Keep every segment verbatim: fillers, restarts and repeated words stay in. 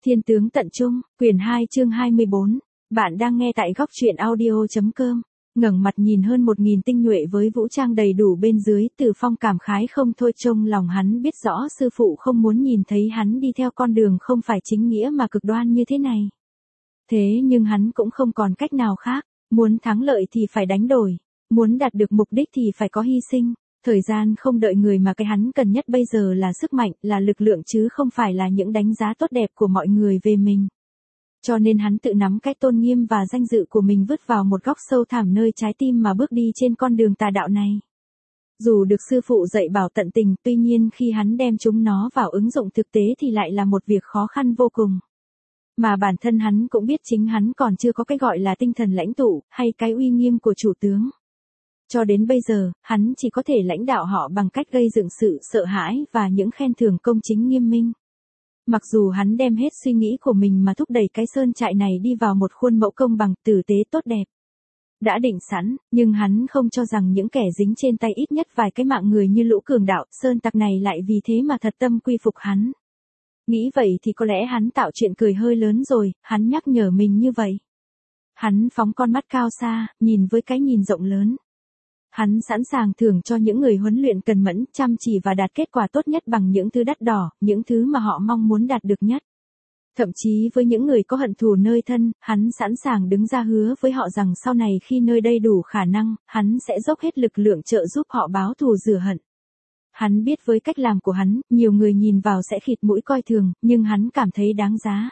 Thiên tướng tận trung, quyển hai chương hai mươi bốn. Bạn đang nghe tại góc truyện audio chấm com. Ngẩng mặt nhìn hơn một nghìn tinh nhuệ với vũ trang đầy đủ bên dưới, Từ Phong cảm khái không thôi, trong lòng hắn biết rõ sư phụ không muốn nhìn thấy hắn đi theo con đường không phải chính nghĩa mà cực đoan như thế này. Thế nhưng hắn cũng không còn cách nào khác, muốn thắng lợi thì phải đánh đổi, muốn đạt được mục đích thì phải có hy sinh. Thời gian không đợi người mà cái hắn cần nhất bây giờ là sức mạnh, là lực lượng chứ không phải là những đánh giá tốt đẹp của mọi người về mình. Cho nên hắn tự nắm cái tôn nghiêm và danh dự của mình vứt vào một góc sâu thẳm nơi trái tim mà bước đi trên con đường tà đạo này. Dù được sư phụ dạy bảo tận tình, tuy nhiên khi hắn đem chúng nó vào ứng dụng thực tế thì lại là một việc khó khăn vô cùng. Mà bản thân hắn cũng biết chính hắn còn chưa có cái gọi là tinh thần lãnh tụ, hay cái uy nghiêm của chủ tướng. Cho đến bây giờ, hắn chỉ có thể lãnh đạo họ bằng cách gây dựng sự sợ hãi và những khen thưởng công chính nghiêm minh. Mặc dù hắn đem hết suy nghĩ của mình mà thúc đẩy cái sơn trại này đi vào một khuôn mẫu công bằng, tử tế tốt đẹp. Đã định sẵn, nhưng hắn không cho rằng những kẻ dính trên tay ít nhất vài cái mạng người như lũ cường đạo, sơn tặc này lại vì thế mà thật tâm quy phục hắn. Nghĩ vậy thì có lẽ hắn tạo chuyện cười hơi lớn rồi, hắn nhắc nhở mình như vậy. Hắn phóng con mắt cao xa, nhìn với cái nhìn rộng lớn. Hắn sẵn sàng thưởng cho những người huấn luyện cần mẫn, chăm chỉ và đạt kết quả tốt nhất bằng những thứ đắt đỏ, những thứ mà họ mong muốn đạt được nhất. Thậm chí với những người có hận thù nơi thân, hắn sẵn sàng đứng ra hứa với họ rằng sau này khi nơi đây đủ khả năng, hắn sẽ dốc hết lực lượng trợ giúp họ báo thù rửa hận. Hắn biết với cách làm của hắn, nhiều người nhìn vào sẽ khịt mũi coi thường, nhưng hắn cảm thấy đáng giá.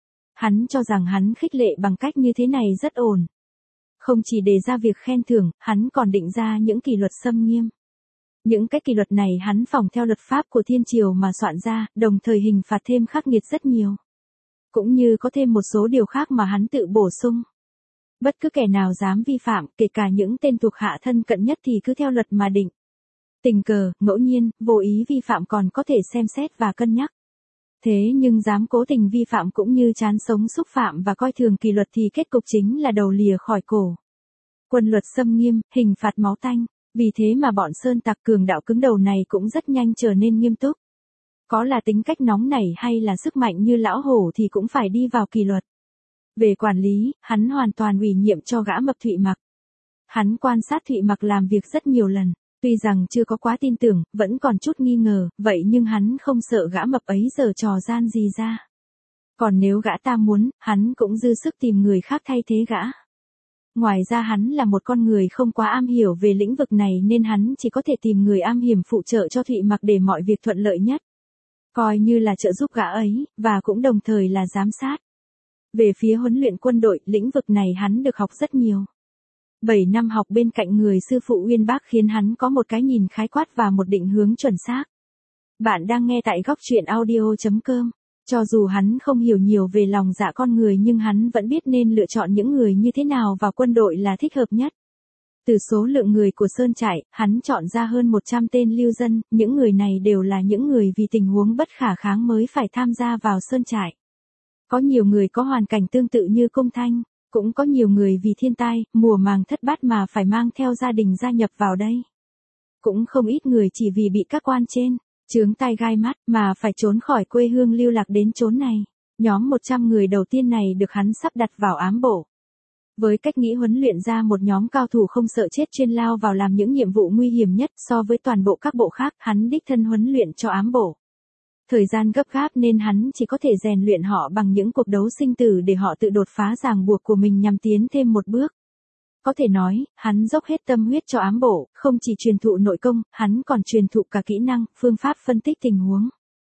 Hắn cho rằng hắn khích lệ bằng cách như thế này rất ổn. Không chỉ đề ra việc khen thưởng, hắn còn định ra những kỷ luật xâm nghiêm. Những cái kỷ luật này hắn phỏng theo luật pháp của thiên triều mà soạn ra, đồng thời hình phạt thêm khắc nghiệt rất nhiều. Cũng như có thêm một số điều khác mà hắn tự bổ sung. Bất cứ kẻ nào dám vi phạm, kể cả những tên thuộc hạ thân cận nhất thì cứ theo luật mà định. Tình cờ, ngẫu nhiên, vô ý vi phạm còn có thể xem xét và cân nhắc. Thế nhưng dám cố tình vi phạm cũng như chán sống xúc phạm và coi thường kỷ luật thì kết cục chính là đầu lìa khỏi cổ. Quân luật xâm nghiêm, hình phạt máu tanh, vì thế mà bọn sơn tặc cường đạo cứng đầu này cũng rất nhanh trở nên nghiêm túc. Có là tính cách nóng nảy hay là sức mạnh như lão hổ thì cũng phải đi vào kỷ luật. Về quản lý, hắn hoàn toàn ủy nhiệm cho gã mập Thụy Mặc. Hắn quan sát Thụy Mặc làm việc rất nhiều lần. Tuy rằng chưa có quá tin tưởng, vẫn còn chút nghi ngờ, vậy nhưng hắn không sợ gã mập ấy giở trò gian gì ra. Còn nếu gã ta muốn, hắn cũng dư sức tìm người khác thay thế gã. Ngoài ra hắn là một con người không quá am hiểu về lĩnh vực này nên hắn chỉ có thể tìm người am hiểu phụ trợ cho Thụy Mặc để mọi việc thuận lợi nhất. Coi như là trợ giúp gã ấy, và cũng đồng thời là giám sát. Về phía huấn luyện quân đội, lĩnh vực này hắn được học rất nhiều. bảy năm học bên cạnh người sư phụ uyên bác khiến hắn có một cái nhìn khái quát và một định hướng chuẩn xác. Bạn đang nghe tại góc truyện audio chấm com. Cho dù hắn không hiểu nhiều về lòng dạ con người nhưng hắn vẫn biết nên lựa chọn những người như thế nào vào quân đội là thích hợp nhất. Từ số lượng người của sơn trại, hắn chọn ra hơn một trăm tên lưu dân, những người này đều là những người vì tình huống bất khả kháng mới phải tham gia vào sơn trại. Có nhiều người có hoàn cảnh tương tự như Công Thanh. Cũng có nhiều người vì thiên tai, mùa màng thất bát mà phải mang theo gia đình gia nhập vào đây. Cũng không ít người chỉ vì bị các quan trên, chướng tai gai mắt mà phải trốn khỏi quê hương lưu lạc đến chốn này. Nhóm một trăm người đầu tiên này được hắn sắp đặt vào ám bộ. Với cách nghĩ huấn luyện ra một nhóm cao thủ không sợ chết chuyên lao vào làm những nhiệm vụ nguy hiểm nhất so với toàn bộ các bộ khác, hắn đích thân huấn luyện cho ám bộ. Thời gian gấp gáp nên hắn chỉ có thể rèn luyện họ bằng những cuộc đấu sinh tử để họ tự đột phá ràng buộc của mình nhằm tiến thêm một bước. Có thể nói, hắn dốc hết tâm huyết cho ám bộ, không chỉ truyền thụ nội công, hắn còn truyền thụ cả kỹ năng, phương pháp phân tích tình huống.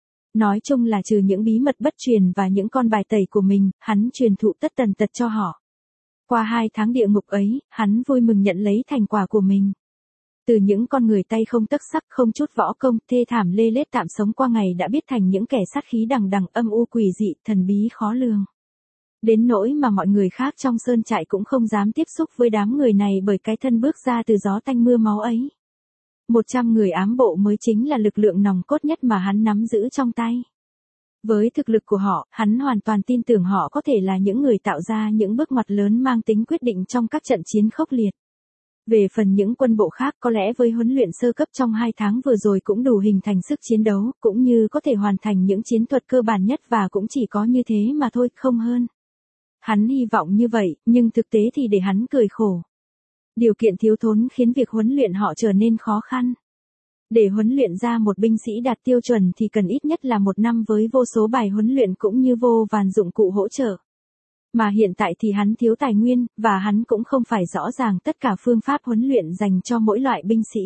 Nói chung là trừ những bí mật bất truyền và những con bài tẩy của mình, hắn truyền thụ tất tần tật cho họ. Qua hai tháng địa ngục ấy, hắn vui mừng nhận lấy thành quả của mình. Từ những con người tay không tấc sắc, không chút võ công, thê thảm lê lết tạm sống qua ngày đã biết thành những kẻ sát khí đằng đằng, âm u quỷ dị, thần bí khó lường. Đến nỗi mà mọi người khác trong sơn trại cũng không dám tiếp xúc với đám người này bởi cái thân bước ra từ gió tanh mưa máu ấy. Một trăm người ám bộ mới chính là lực lượng nòng cốt nhất mà hắn nắm giữ trong tay. Với thực lực của họ, hắn hoàn toàn tin tưởng họ có thể là những người tạo ra những bước ngoặt lớn mang tính quyết định trong các trận chiến khốc liệt. Về phần những quân bộ khác có lẽ với huấn luyện sơ cấp trong hai tháng vừa rồi cũng đủ hình thành sức chiến đấu, cũng như có thể hoàn thành những chiến thuật cơ bản nhất và cũng chỉ có như thế mà thôi, không hơn. Hắn hy vọng như vậy, nhưng thực tế thì để hắn cười khổ. Điều kiện thiếu thốn khiến việc huấn luyện họ trở nên khó khăn. Để huấn luyện ra một binh sĩ đạt tiêu chuẩn thì cần ít nhất là một năm với vô số bài huấn luyện cũng như vô vàn dụng cụ hỗ trợ. Mà hiện tại thì hắn thiếu tài nguyên, và hắn cũng không phải rõ ràng tất cả phương pháp huấn luyện dành cho mỗi loại binh sĩ.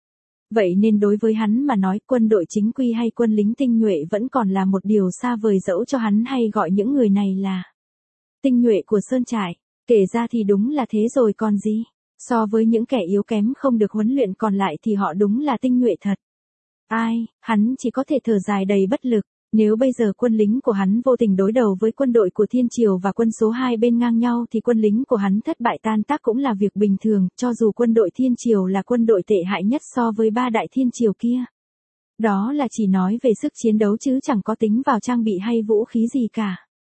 Vậy nên đối với hắn mà nói quân đội chính quy hay quân lính tinh nhuệ vẫn còn là một điều xa vời, dẫu cho hắn hay gọi những người này là tinh nhuệ của sơn trại. Kể ra thì đúng là thế rồi còn gì. So với những kẻ yếu kém không được huấn luyện còn lại thì họ đúng là tinh nhuệ thật. Ai, hắn chỉ có thể thở dài đầy bất lực. Nếu bây giờ quân lính của hắn vô tình đối đầu với quân đội của Thiên Triều và quân số hai bên ngang nhau thì quân lính của hắn thất bại tan tác cũng là việc bình thường, cho dù quân đội Thiên Triều là quân đội tệ hại nhất so với ba đại Thiên Triều kia. Đó là chỉ nói về sức chiến đấu chứ chẳng có tính vào trang bị hay vũ khí gì cả.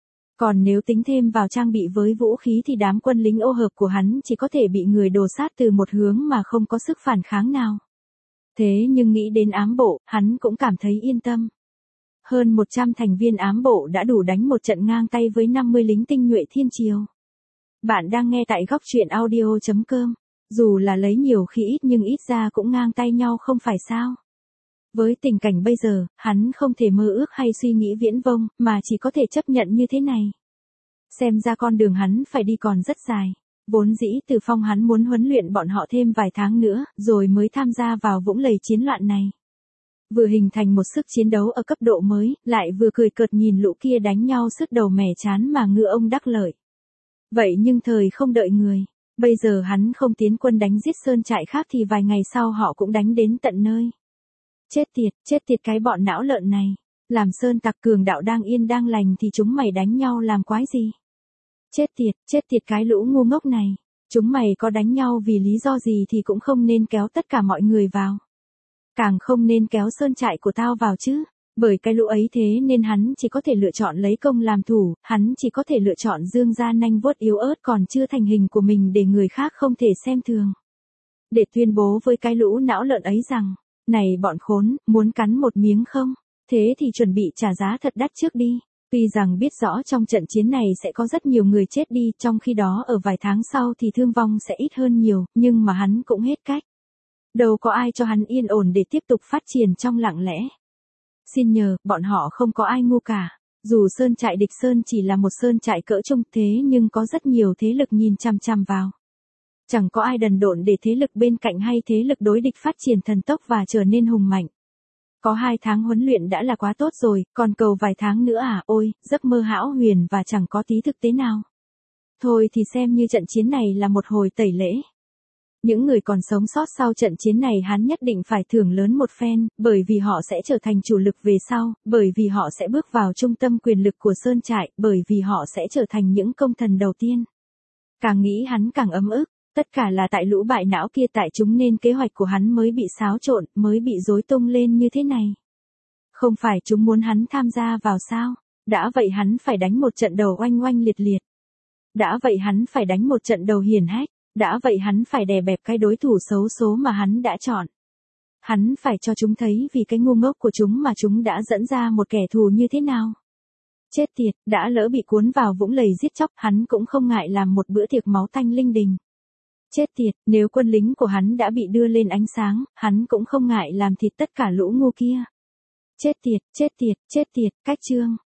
Còn nếu tính thêm vào trang bị với vũ khí thì đám quân lính ô hợp của hắn chỉ có thể bị người đồ sát từ một hướng mà không có sức phản kháng nào. Thế nhưng nghĩ đến ám bộ, hắn cũng cảm thấy yên tâm. Hơn một trăm thành viên ám bộ đã đủ đánh một trận ngang tay với năm mươi lính tinh nhuệ Thiên Triều. Bạn đang nghe tại góc truyện audio chấm com. Dù là lấy nhiều khi ít nhưng ít ra cũng ngang tay nhau không phải sao. Với tình cảnh bây giờ, hắn không thể mơ ước hay suy nghĩ viễn vông, mà chỉ có thể chấp nhận như thế này. Xem ra con đường hắn phải đi còn rất dài. Vốn dĩ Từ Phong hắn muốn huấn luyện bọn họ thêm vài tháng nữa, rồi mới tham gia vào vũng lầy chiến loạn này. Vừa hình thành một sức chiến đấu ở cấp độ mới, lại vừa cười cợt nhìn lũ kia đánh nhau sứt đầu mẻ chán mà ngựa ông đắc lợi. Vậy nhưng thời không đợi người. Bây giờ hắn không tiến quân đánh giết sơn trại khác thì vài ngày sau họ cũng đánh đến tận nơi. Chết tiệt, chết tiệt cái bọn não lợn này. Làm sơn tặc cường đạo đang yên đang lành thì chúng mày đánh nhau làm quái gì? Chết tiệt, chết tiệt cái lũ ngu ngốc này. Chúng mày có đánh nhau vì lý do gì thì cũng không nên kéo tất cả mọi người vào. Càng không nên kéo sơn trại của tao vào chứ. Bởi cái lũ ấy thế nên hắn chỉ có thể lựa chọn lấy công làm thủ, hắn chỉ có thể lựa chọn dương ra nanh vuốt yếu ớt còn chưa thành hình của mình để người khác không thể xem thường. Để tuyên bố với cái lũ não lợn ấy rằng, này bọn khốn, muốn cắn một miếng không? Thế thì chuẩn bị trả giá thật đắt trước đi. Tuy rằng biết rõ trong trận chiến này sẽ có rất nhiều người chết đi, trong khi đó ở vài tháng sau thì thương vong sẽ ít hơn nhiều, nhưng mà hắn cũng hết cách. Đâu có ai cho hắn yên ổn để tiếp tục phát triển trong lặng lẽ. Xin nhờ, bọn họ không có ai ngu cả. Dù sơn trại địch sơn chỉ là một sơn trại cỡ trung thế nhưng có rất nhiều thế lực nhìn chằm chằm vào. Chẳng có ai đần độn để thế lực bên cạnh hay thế lực đối địch phát triển thần tốc và trở nên hùng mạnh. Có hai tháng huấn luyện đã là quá tốt rồi, còn cầu vài tháng nữa à, ôi, giấc mơ hão huyền và chẳng có tí thực tế nào. Thôi thì xem như trận chiến này là một hồi tẩy lễ. Những người còn sống sót sau trận chiến này hắn nhất định phải thưởng lớn một phen, bởi vì họ sẽ trở thành chủ lực về sau, bởi vì họ sẽ bước vào trung tâm quyền lực của sơn trại, bởi vì họ sẽ trở thành những công thần đầu tiên. Càng nghĩ hắn càng ấm ức, tất cả là tại lũ bại não kia, tại chúng nên kế hoạch của hắn mới bị xáo trộn, mới bị rối tung lên như thế này. Không phải chúng muốn hắn tham gia vào sao? Đã vậy hắn phải đánh một trận đầu oanh oanh liệt liệt. Đã vậy hắn phải đánh một trận đầu hiển hách. Đã vậy hắn phải đè bẹp cái đối thủ xấu số mà hắn đã chọn. Hắn phải cho chúng thấy vì cái ngu ngốc của chúng mà chúng đã dẫn ra một kẻ thù như thế nào. Chết tiệt, đã lỡ bị cuốn vào vũng lầy giết chóc, hắn cũng không ngại làm một bữa tiệc máu tanh linh đình. Chết tiệt, nếu quân lính của hắn đã bị đưa lên ánh sáng, hắn cũng không ngại làm thịt tất cả lũ ngu kia. Chết tiệt, chết tiệt, chết tiệt, cách chương.